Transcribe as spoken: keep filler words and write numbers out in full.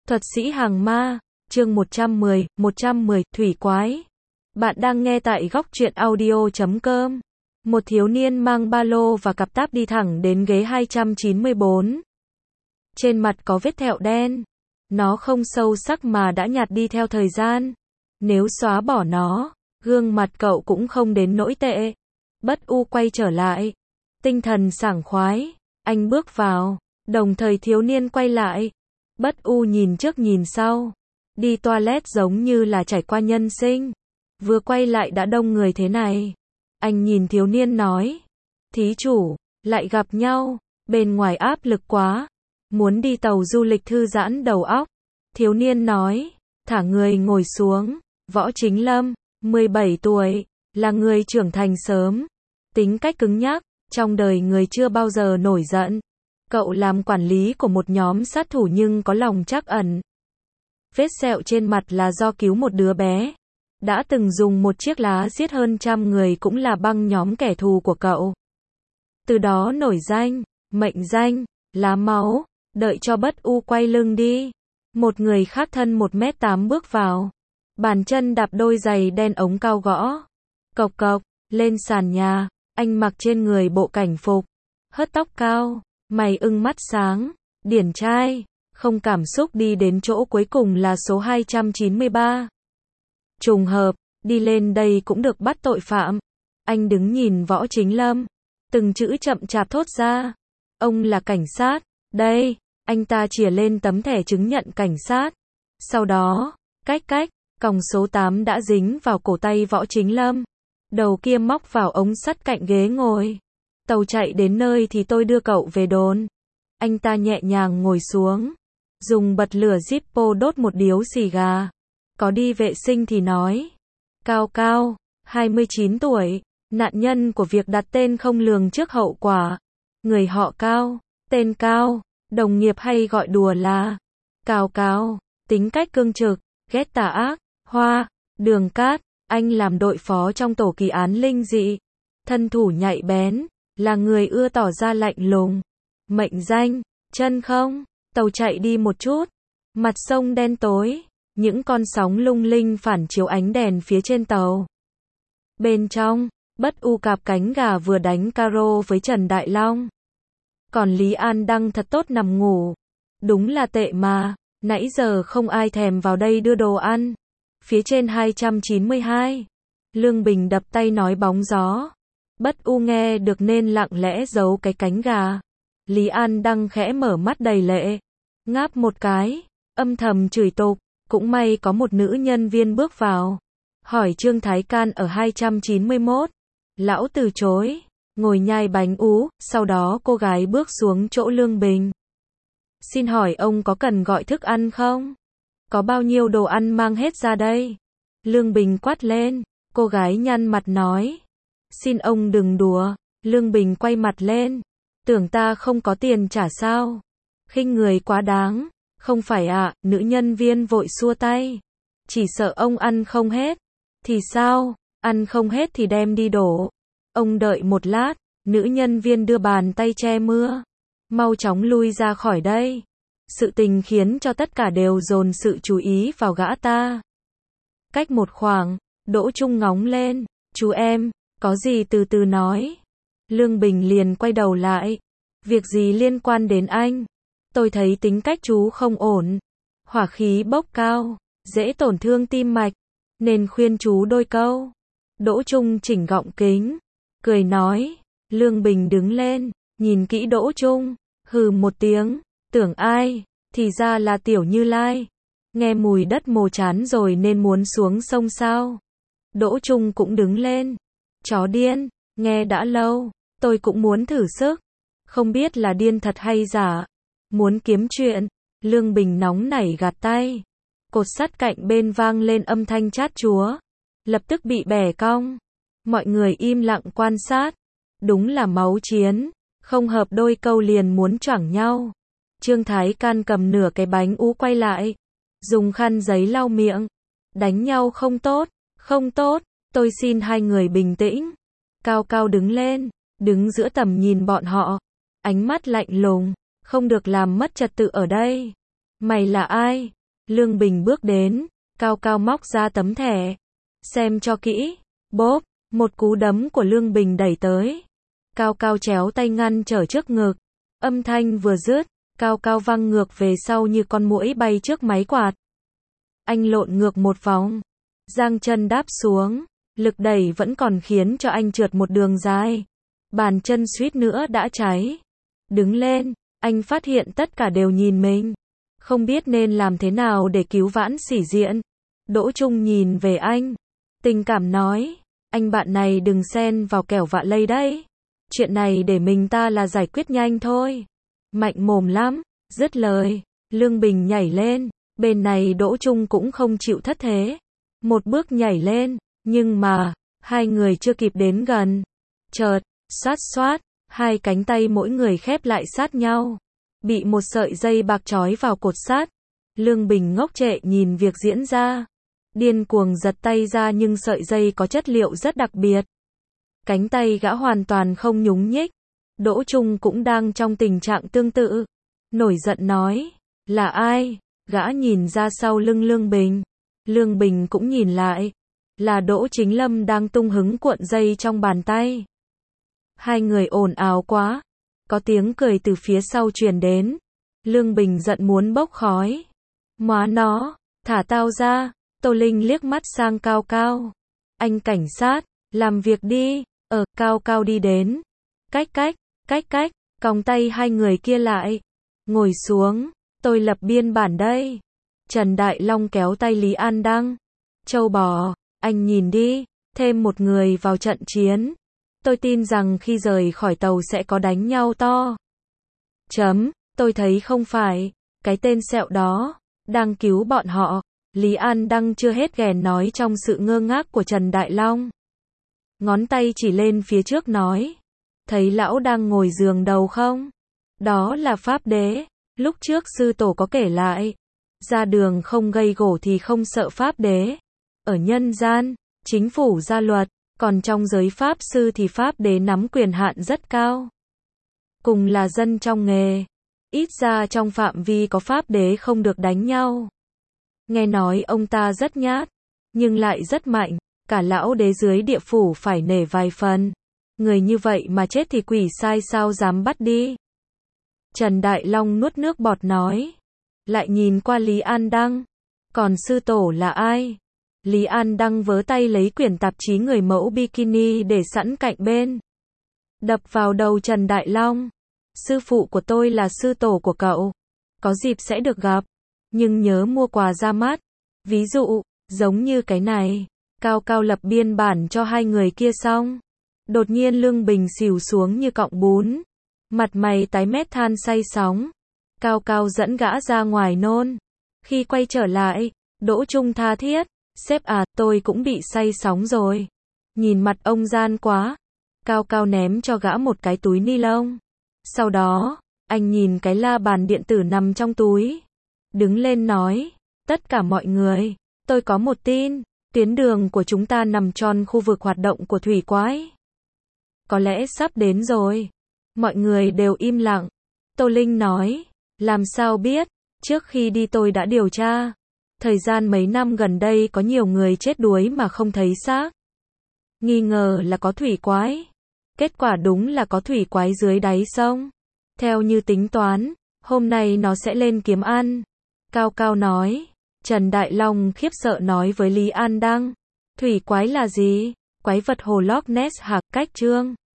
Thuật sĩ hàng ma, chương một trăm mười, một trăm mười, thủy quái. Bạn đang nghe tại góc truyện audio chấm com. Một thiếu niên mang ba lô và cặp táp đi thẳng đến ghế hai trăm chín mươi bốn. Trên mặt có vết thẹo đen. Nó không sâu sắc mà đã nhạt đi theo thời gian. Nếu xóa bỏ nó, gương mặt cậu cũng không đến nỗi tệ. Bất U quay trở lại. Tinh thần sảng khoái. Anh bước vào. Đồng thời thiếu niên quay lại. Bất U nhìn trước nhìn sau. Đi toilet giống như là trải qua nhân sinh. Vừa quay lại đã đông người thế này. Anh nhìn thiếu niên nói. Thí chủ, lại gặp nhau. Bên ngoài áp lực quá. Muốn đi tàu du lịch thư giãn đầu óc. Thiếu niên nói. Thả người ngồi xuống. Võ Chính Lâm, mười bảy tuổi. Là người trưởng thành sớm. Tính cách cứng nhắc. Trong đời người chưa bao giờ nổi giận. Cậu làm quản lý của một nhóm sát thủ nhưng có lòng trắc ẩn. Vết sẹo trên mặt là do cứu một đứa bé. Đã từng dùng một chiếc lá giết hơn trăm người cũng là băng nhóm kẻ thù của cậu. Từ đó nổi danh, mệnh danh, lá máu, đợi cho Bất U quay lưng đi. Một người khác thân một mét tám bước vào. Bàn chân đạp đôi giày đen ống cao gõ. Cộc cộc, lên sàn nhà, anh mặc trên người bộ cảnh phục. Hớt tóc cao. Mày ưng mắt sáng, điển trai, không cảm xúc đi đến chỗ cuối cùng là số hai trăm chín mươi ba. Trùng hợp, đi lên đây cũng được bắt tội phạm. Anh đứng nhìn Võ Chính Lâm, từng chữ chậm chạp thốt ra. Ông là cảnh sát, đây, anh ta chìa lên tấm thẻ chứng nhận cảnh sát. Sau đó, cách cách, còng số tám đã dính vào cổ tay Võ Chính Lâm. Đầu kia móc vào ống sắt cạnh ghế ngồi. Tàu chạy đến nơi thì tôi đưa cậu về đồn. Anh ta nhẹ nhàng ngồi xuống. Dùng bật lửa Zippo đốt một điếu xì gà. Có đi vệ sinh thì nói. Cao Cao, hai mươi chín tuổi. Nạn nhân của việc đặt tên không lường trước hậu quả. Người họ Cao, tên Cao. Đồng nghiệp hay gọi đùa là Cao Cao. Tính cách cương trực, ghét tà ác. Hoa, Đường Cát. Anh làm đội phó trong tổ kỳ án linh dị. Thân thủ nhạy bén. Là người ưa tỏ ra lạnh lùng. Mệnh danh, chân không. Tàu chạy đi một chút. Mặt sông đen tối. Những con sóng lung linh phản chiếu ánh đèn phía trên tàu. Bên trong, Bất U cạp cánh gà vừa đánh caro với Trần Đại Long. Còn Lý An Đăng thật tốt nằm ngủ. Đúng là tệ mà. Nãy giờ không ai thèm vào đây đưa đồ ăn. Phía trên hai trăm chín mươi hai. Lương Bình đập tay nói bóng gió. Bất U nghe được nên lặng lẽ giấu cái cánh gà. Lý An Đăng khẽ mở mắt đầy lệ. Ngáp một cái. Âm thầm chửi tục. Cũng may có một nữ nhân viên bước vào. Hỏi Trương Thái Can ở hai trăm chín mươi mốt. Lão từ chối. Ngồi nhai bánh ú. Sau đó cô gái bước xuống chỗ Lương Bình. Xin hỏi ông có cần gọi thức ăn không? Có bao nhiêu đồ ăn mang hết ra đây? Lương Bình quát lên. Cô gái nhăn mặt nói. Xin ông đừng đùa. Lương Bình quay mặt lên. Tưởng ta không có tiền trả sao? Khinh người quá đáng. Không phải ạ, à, nữ nhân viên vội xua tay. Chỉ sợ ông ăn không hết. Thì sao? Ăn không hết thì đem đi đổ. Ông đợi một lát. Nữ nhân viên đưa bàn tay che mưa. Mau chóng lui ra khỏi đây. Sự tình khiến cho tất cả đều dồn sự chú ý vào gã ta. Cách một khoảng, Đỗ Trung ngóng lên. Chú em. Có gì từ từ nói. Lương Bình liền quay đầu lại. Việc gì liên quan đến anh? Tôi thấy tính cách chú không ổn. Hỏa khí bốc cao. Dễ tổn thương tim mạch. Nên khuyên chú đôi câu. Đỗ Trung chỉnh gọng kính. Cười nói. Lương Bình đứng lên. Nhìn kỹ Đỗ Trung. Hừ một tiếng. Tưởng ai? Thì ra là Tiểu Như Lai. Nghe mùi đất mồ chán rồi nên muốn xuống sông sao? Đỗ Trung cũng đứng lên. Chó điên, nghe đã lâu, tôi cũng muốn thử sức. Không biết là điên thật hay giả. Muốn kiếm chuyện. Lương Bình nóng nảy gạt tay. Cột sắt cạnh bên vang lên âm thanh chát chúa. Lập tức bị bẻ cong. Mọi người im lặng quan sát. Đúng là máu chiến. Không hợp đôi câu liền muốn choảng nhau. Trương Thái Can cầm nửa cái bánh ú quay lại. Dùng khăn giấy lau miệng. Đánh nhau không tốt, không tốt. Tôi xin hai người bình tĩnh. Cao Cao đứng lên, đứng giữa tầm nhìn bọn họ. Ánh mắt lạnh lùng. Không được làm mất trật tự ở đây. Mày là ai? Lương Bình bước đến, Cao Cao móc ra tấm thẻ. Xem cho kỹ. Bốp, một cú đấm của Lương Bình đẩy tới. Cao Cao chéo tay ngăn trở trước ngực. Âm thanh vừa dứt, Cao Cao văng ngược về sau như con muỗi bay trước máy quạt. Anh lộn ngược một vòng, giang chân đáp xuống, lực đẩy vẫn còn khiến cho anh trượt một đường dài. Bàn chân suýt nữa đã cháy. Đứng lên, anh phát hiện tất cả đều nhìn mình. Không biết nên làm thế nào để cứu vãn sĩ diện. Đỗ Trung nhìn về anh, tình cảm nói, anh bạn này đừng xen vào kẻo vạ lây đấy. Chuyện này để mình ta là giải quyết nhanh thôi. Mạnh mồm lắm. Dứt lời, Lương Bình nhảy lên. Bên này Đỗ Trung cũng không chịu thất thế. Một bước nhảy lên, nhưng mà, hai người chưa kịp đến gần. Chợt, xoát xoát, hai cánh tay mỗi người khép lại sát nhau. Bị một sợi dây bạc trói vào cột sát. Lương Bình ngốc trệ nhìn việc diễn ra. Điên cuồng giật tay ra nhưng sợi dây có chất liệu rất đặc biệt. Cánh tay gã hoàn toàn không nhúng nhích. Đỗ Trung cũng đang trong tình trạng tương tự. Nổi giận nói, là ai? Gã nhìn ra sau lưng Lương Bình. Lương Bình cũng nhìn lại. Là Đỗ Chính Lâm đang tung hứng cuộn dây trong bàn tay. Hai người ồn ào quá. Có tiếng cười từ phía sau truyền đến. Lương Bình giận muốn bốc khói. Móa nó, thả tao ra. Tô Linh liếc mắt sang Cao Cao. Anh cảnh sát, làm việc đi. Ở, Cao Cao đi đến. Cách cách, cách cách, còng tay hai người kia lại. Ngồi xuống, tôi lập biên bản đây. Trần Đại Long kéo tay Lý An Đăng. Châu bò, anh nhìn đi, thêm một người vào trận chiến. Tôi tin rằng khi rời khỏi tàu sẽ có đánh nhau to. Chấm, tôi thấy không phải, cái tên sẹo đó, đang cứu bọn họ. Lý An Đăng chưa hết ghèn nói trong sự ngơ ngác của Trần Đại Long. Ngón tay chỉ lên phía trước nói. Thấy lão đang ngồi giường đầu không? Đó là Pháp Đế. Lúc trước sư tổ có kể lại. Ra đường không gây gổ thì không sợ Pháp Đế. Ở nhân gian, chính phủ ra luật. Còn trong giới Pháp sư thì Pháp Đế nắm quyền hạn rất cao. Cùng là dân trong nghề. Ít ra trong phạm vi có Pháp Đế không được đánh nhau. Nghe nói ông ta rất nhát. Nhưng lại rất mạnh. Cả lão đế dưới địa phủ phải nể vài phần. Người như vậy mà chết thì quỷ sai sao dám bắt đi. Trần Đại Long nuốt nước bọt nói. Lại nhìn qua Lý An Đăng. Còn sư tổ là ai? Lý An Đăng vớ tay lấy quyển tạp chí người mẫu bikini để sẵn cạnh bên. Đập vào đầu Trần Đại Long. Sư phụ của tôi là sư tổ của cậu. Có dịp sẽ được gặp. Nhưng nhớ mua quà ra mắt. Ví dụ, giống như cái này. Cao Cao lập biên bản cho hai người kia xong. Đột nhiên Lương Bình xỉu xuống như cọng bún. Mặt mày tái mét than say sóng. Cao Cao dẫn gã ra ngoài nôn. Khi quay trở lại, Đỗ Trung tha thiết. Sếp à, tôi cũng bị say sóng rồi. Nhìn mặt ông gian quá. Cao Cao ném cho gã một cái túi ni lông. Sau đó, anh nhìn cái la bàn điện tử nằm trong túi. Đứng lên nói. Tất cả mọi người, tôi có một tin. Tuyến đường của chúng ta nằm tròn khu vực hoạt động của thủy quái. Có lẽ sắp đến rồi. Mọi người đều im lặng. Tô Linh nói. Làm sao biết? Trước khi đi tôi đã điều tra. Thời gian mấy năm gần đây có nhiều người chết đuối mà không thấy xác. Nghi ngờ là có thủy quái. Kết quả đúng là có thủy quái dưới đáy sông. Theo như tính toán, hôm nay nó sẽ lên kiếm ăn. Cao Cao nói. Trần Đại Long khiếp sợ nói với Lý An Đăng. Thủy quái là gì? Quái vật hồ Loch Ness hả? Cách chương